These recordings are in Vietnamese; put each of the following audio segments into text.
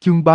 Chương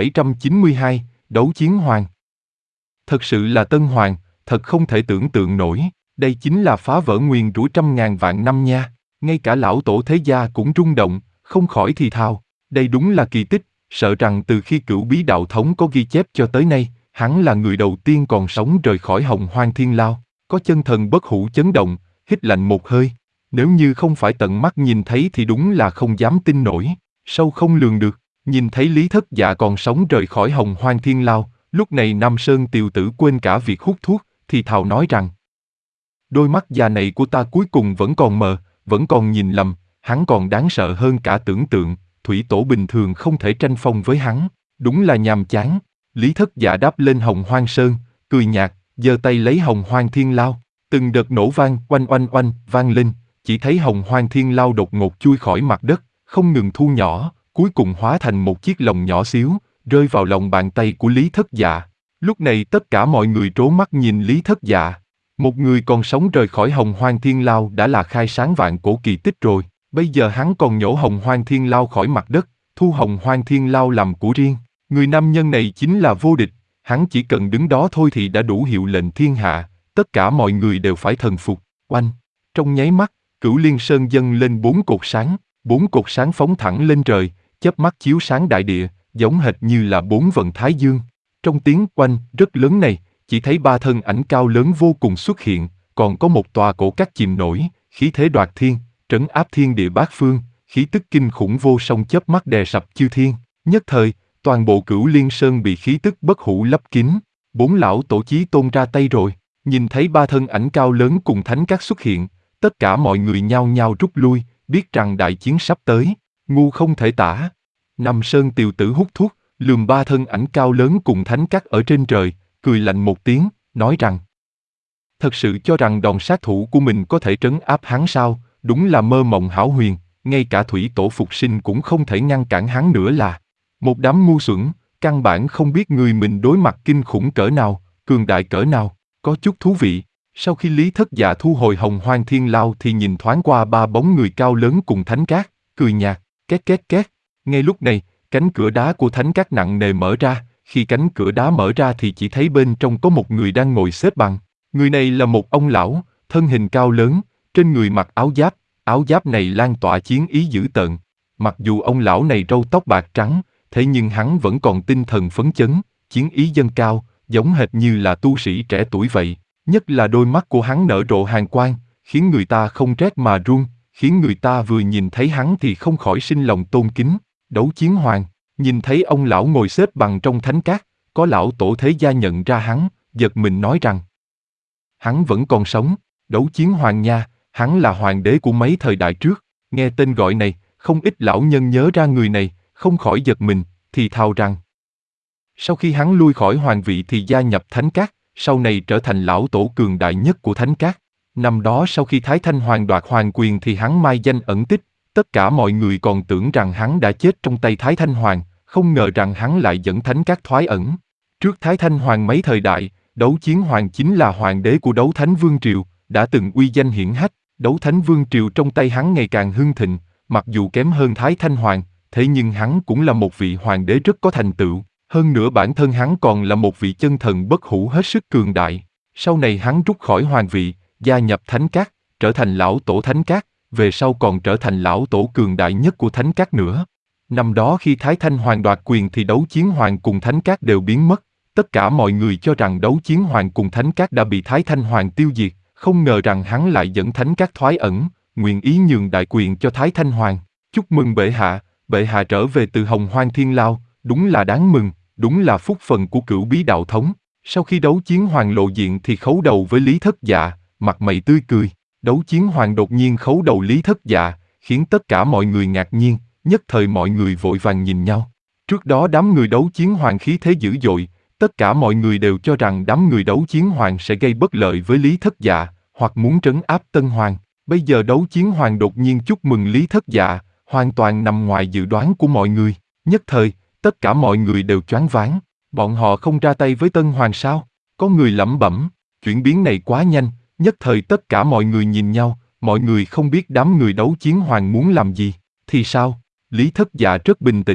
3792, Đấu Chiến Hoàng. Thật sự là Tân Hoàng, thật không thể tưởng tượng nổi, đây chính là phá vỡ nguyền rủa trăm ngàn vạn năm nha. Ngay cả lão tổ thế gia cũng rung động, không khỏi thì thào, đây đúng là kỳ tích, sợ rằng từ khi Cửu Bí Đạo Thống có ghi chép cho tới nay, hắn là người đầu tiên còn sống rời khỏi Hồng Hoang Thiên Lao, có chân thần bất hủ chấn động, hít lạnh một hơi. Nếu như không phải tận mắt nhìn thấy thì đúng là không dám tin nổi, sâu không lường được. Nhìn thấy Lý Thất Dạ còn sống rời khỏi Hồng Hoang Thiên Lao, lúc này Nam Sơn Tiều Tử quên cả việc hút thuốc, thì thào nói rằng: đôi mắt già này của ta cuối cùng vẫn còn mờ, vẫn còn nhìn lầm, hắn còn đáng sợ hơn cả tưởng tượng, thủy tổ bình thường không thể tranh phong với hắn, đúng là nhàm chán. Lý Thất Dạ đáp lên Hồng Hoang Sơn, cười nhạt, giơ tay lấy Hồng Hoang Thiên Lao, từng đợt nổ vang oanh oanh oanh vang lên, chỉ thấy Hồng Hoang Thiên Lao đột ngột chui khỏi mặt đất, không ngừng thu nhỏ, cuối cùng hóa thành một chiếc lồng nhỏ xíu, rơi vào lòng bàn tay của Lý Thất Dạ. Lúc này tất cả mọi người trố mắt nhìn Lý Thất Dạ. Một người còn sống rời khỏi Hồng Hoang Thiên Lao đã là khai sáng vạn cổ kỳ tích rồi, bây giờ hắn còn nhổ Hồng Hoang Thiên Lao khỏi mặt đất, thu Hồng Hoang Thiên Lao làm của riêng. Người nam nhân này chính là vô địch, hắn chỉ cần đứng đó thôi thì đã đủ hiệu lệnh thiên hạ, tất cả mọi người đều phải thần phục. Oanh! Trong nháy mắt, Cửu Liên Sơn dâng lên 4 cột sáng phóng thẳng lên trời, chớp mắt chiếu sáng đại địa, giống hệt như là 4 vầng thái dương. Trong tiếng oanh rất lớn này, chỉ thấy 3 thân ảnh cao lớn vô cùng xuất hiện, còn có một tòa cổ các chìm nổi, khí thế đoạt thiên, trấn áp thiên địa bát phương, khí tức kinh khủng vô song chớp mắt đè sập chư thiên. Nhất thời, toàn bộ Cửu Liên Sơn bị khí tức bất hủ lấp kín. 4 lão tổ chí tôn ra tay rồi. Nhìn thấy 3 thân ảnh cao lớn cùng thánh các xuất hiện, tất cả mọi người nhao nhao rút lui, biết rằng đại chiến sắp tới. Ngu không thể tả. Nam Sơn Tiều Tử hút thuốc, lườm 3 thân ảnh cao lớn cùng thánh các ở trên trời, cười lạnh một tiếng, nói rằng: thật sự cho rằng đòn sát thủ của mình có thể trấn áp hắn sao? Đúng là mơ mộng hão huyền, ngay cả thủy tổ phục sinh cũng không thể ngăn cản hắn nữa là. Một đám ngu xuẩn, căn bản không biết người mình đối mặt kinh khủng cỡ nào, cường đại cỡ nào, có chút thú vị. Sau khi Lý Thất Dạ thu hồi Hồng Hoang Thiên Lao thì nhìn thoáng qua 3 bóng người cao lớn cùng thánh các, cười nhạt, két két két. Ngay lúc này, cánh cửa đá của thánh các nặng nề mở ra, khi cánh cửa đá mở ra thì chỉ thấy bên trong có một người đang ngồi xếp bằng. Người này là một ông lão, thân hình cao lớn, trên người mặc áo giáp này lan tỏa chiến ý dữ tợn. Mặc dù ông lão này râu tóc bạc trắng, thế nhưng hắn vẫn còn tinh thần phấn chấn, chiến ý dâng cao, giống hệt như là tu sĩ trẻ tuổi vậy. Nhất là đôi mắt của hắn nở rộ hàn quang, khiến người ta không rét mà run, khiến người ta vừa nhìn thấy hắn thì không khỏi sinh lòng tôn kính. Đấu Chiến Hoàng, nhìn thấy ông lão ngồi xếp bằng trong thánh các, có lão tổ thế gia nhận ra hắn, giật mình nói rằng: hắn vẫn còn sống. Đấu Chiến Hoàng nha, hắn là hoàng đế của mấy thời đại trước. Nghe tên gọi này, không ít lão nhân nhớ ra người này, không khỏi giật mình, thì thào rằng: sau khi hắn lui khỏi hoàng vị thì gia nhập thánh các, sau này trở thành lão tổ cường đại nhất của thánh các. Năm đó sau khi Thái Thanh Hoàng đoạt hoàng quyền thì hắn mai danh ẩn tích, tất cả mọi người còn tưởng rằng hắn đã chết trong tay Thái Thanh Hoàng, không ngờ rằng hắn lại dẫn thánh các thoái ẩn. Trước Thái Thanh Hoàng mấy thời đại, Đấu Chiến Hoàng chính là hoàng đế của Đấu Thánh Vương Triều, đã từng uy danh hiển hách. Đấu Thánh Vương Triều trong tay hắn ngày càng hưng thịnh, mặc dù kém hơn Thái Thanh Hoàng, thế nhưng hắn cũng là một vị hoàng đế rất có thành tựu. Hơn nữa bản thân hắn còn là một vị chân thần bất hủ hết sức cường đại. Sau này hắn rút khỏi hoàng vị, gia nhập thánh các, trở thành lão tổ thánh các, về sau còn trở thành lão tổ cường đại nhất của thánh các nữa. Năm đó khi Thái Thanh Hoàng đoạt quyền thì Đấu Chiến Hoàng cùng thánh các đều biến mất. Tất cả mọi người cho rằng Đấu Chiến Hoàng cùng thánh các đã bị Thái Thanh Hoàng tiêu diệt, không ngờ rằng hắn lại dẫn thánh các thoái ẩn, nguyện ý nhường đại quyền cho Thái Thanh Hoàng. Chúc mừng bệ hạ trở về từ Hồng Hoang Thiên Lao, đúng là đáng mừng. Đúng là phúc phần của Cửu Bí Đạo Thống. Sau khi Đấu Chiến Hoàng lộ diện thì khấu đầu với Lý Thất Dạ, mặt mày tươi cười. Đấu Chiến Hoàng đột nhiên khấu đầu Lý Thất Dạ, khiến tất cả mọi người ngạc nhiên, nhất thời mọi người vội vàng nhìn nhau. Trước đó đám người Đấu Chiến Hoàng khí thế dữ dội, tất cả mọi người đều cho rằng đám người Đấu Chiến Hoàng sẽ gây bất lợi với Lý Thất Dạ, hoặc muốn trấn áp Tân Hoàng. Bây giờ Đấu Chiến Hoàng đột nhiên chúc mừng Lý Thất Dạ, hoàn toàn nằm ngoài dự đoán của mọi người. Nhất thời, tất cả mọi người đều choáng váng, bọn họ không ra tay với Tân Hoàng sao? Có người lẩm bẩm, chuyển biến này quá nhanh, nhất thời tất cả mọi người nhìn nhau, mọi người không biết đám người Đấu Chiến Hoàng muốn làm gì. Thì sao? Lý Thất Dạ rất bình tĩnh,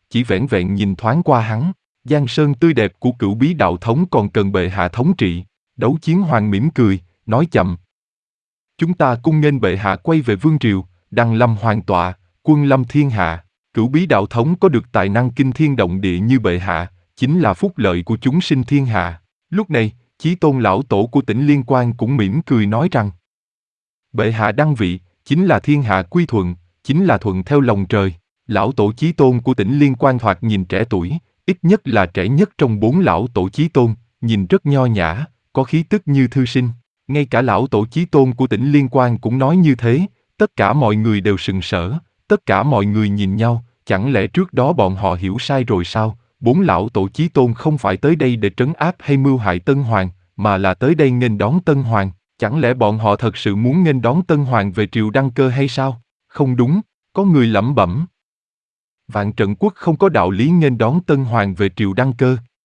chỉ vẻn vẹn nhìn thoáng qua hắn. Giang sơn tươi đẹp của Cửu Bí đạo thống còn cần bệ hạ thống trị. Đấu Chiến Hoàng mỉm cười, nói chậm. Chúng ta cung nghênh bệ hạ quay về vương triều, đăng lâm hoàng tọa, quân lâm thiên hạ. Cửu Bí đạo thống có được tài năng kinh thiên động địa như bệ hạ, chính là phúc lợi của chúng sinh thiên hạ. Lúc này, Chí Tôn lão tổ của Tỉnh Liên Quan cũng mỉm cười nói rằng: bệ hạ đăng vị, chính là thiên hạ quy thuận, chính là thuận theo lòng trời. Lão tổ Chí Tôn của Tỉnh Liên Quan thoạt nhìn trẻ tuổi, ít nhất là trẻ nhất trong 4 lão tổ Chí Tôn, nhìn rất nho nhã, có khí tức như thư sinh. Ngay cả lão tổ Chí Tôn của Tỉnh Liên Quan cũng nói như thế. Tất cả mọi người đều sừng sỡ, tất cả mọi người nhìn nhau, chẳng lẽ trước đó bọn họ hiểu sai rồi sao? 4 lão tổ Chí Tôn không phải tới đây để trấn áp hay mưu hại Tân Hoàng, mà là tới đây nghênh đón Tân Hoàng. Chẳng lẽ bọn họ thật sự muốn nghênh đón Tân Hoàng về triều đăng cơ hay sao? Không đúng, có người lẩm bẩm. Vạn Trận Quốc không có đạo lý nghênh đón Tân Hoàng về triều đăng cơ.